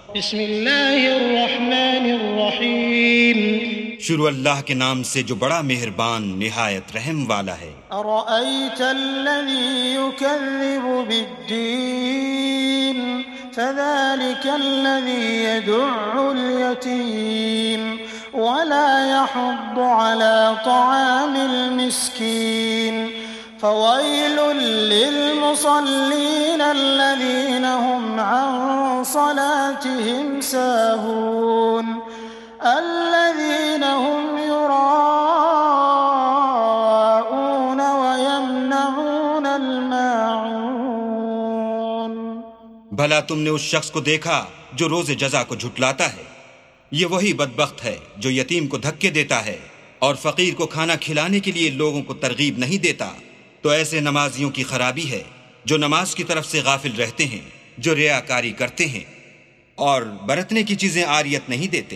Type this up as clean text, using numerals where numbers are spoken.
بسم اللہ الرحمن الرحیم شروع اللہ کے نام سے جو بڑا مہربان نہایت رحم والا ہے۔ ارأیت الذی یکذب بالدین فذلک الذی يدع الیتیم ولا يحض على طعام المسكين فويل للمصلين الذين هم عن صلاتهم ساهون الذين هم يراءون ويمنعون الماعون۔ بھلا تم نے اس شخص کو دیکھا جو روز جزا کو جھٹلاتا ہے؟ یہ وہی بدبخت ہے جو یتیم کو دھکے دیتا ہے اور فقیر کو کھانا کھلانے کے لیے لوگوں کو ترغیب نہیں دیتا۔ تو ایسے نمازیوں کی خرابی ہے جو نماز کی طرف سے غافل رہتے ہیں، جو ریاکاری کرتے ہیں اور برتنے کی چیزیں عاریت نہیں دیتے۔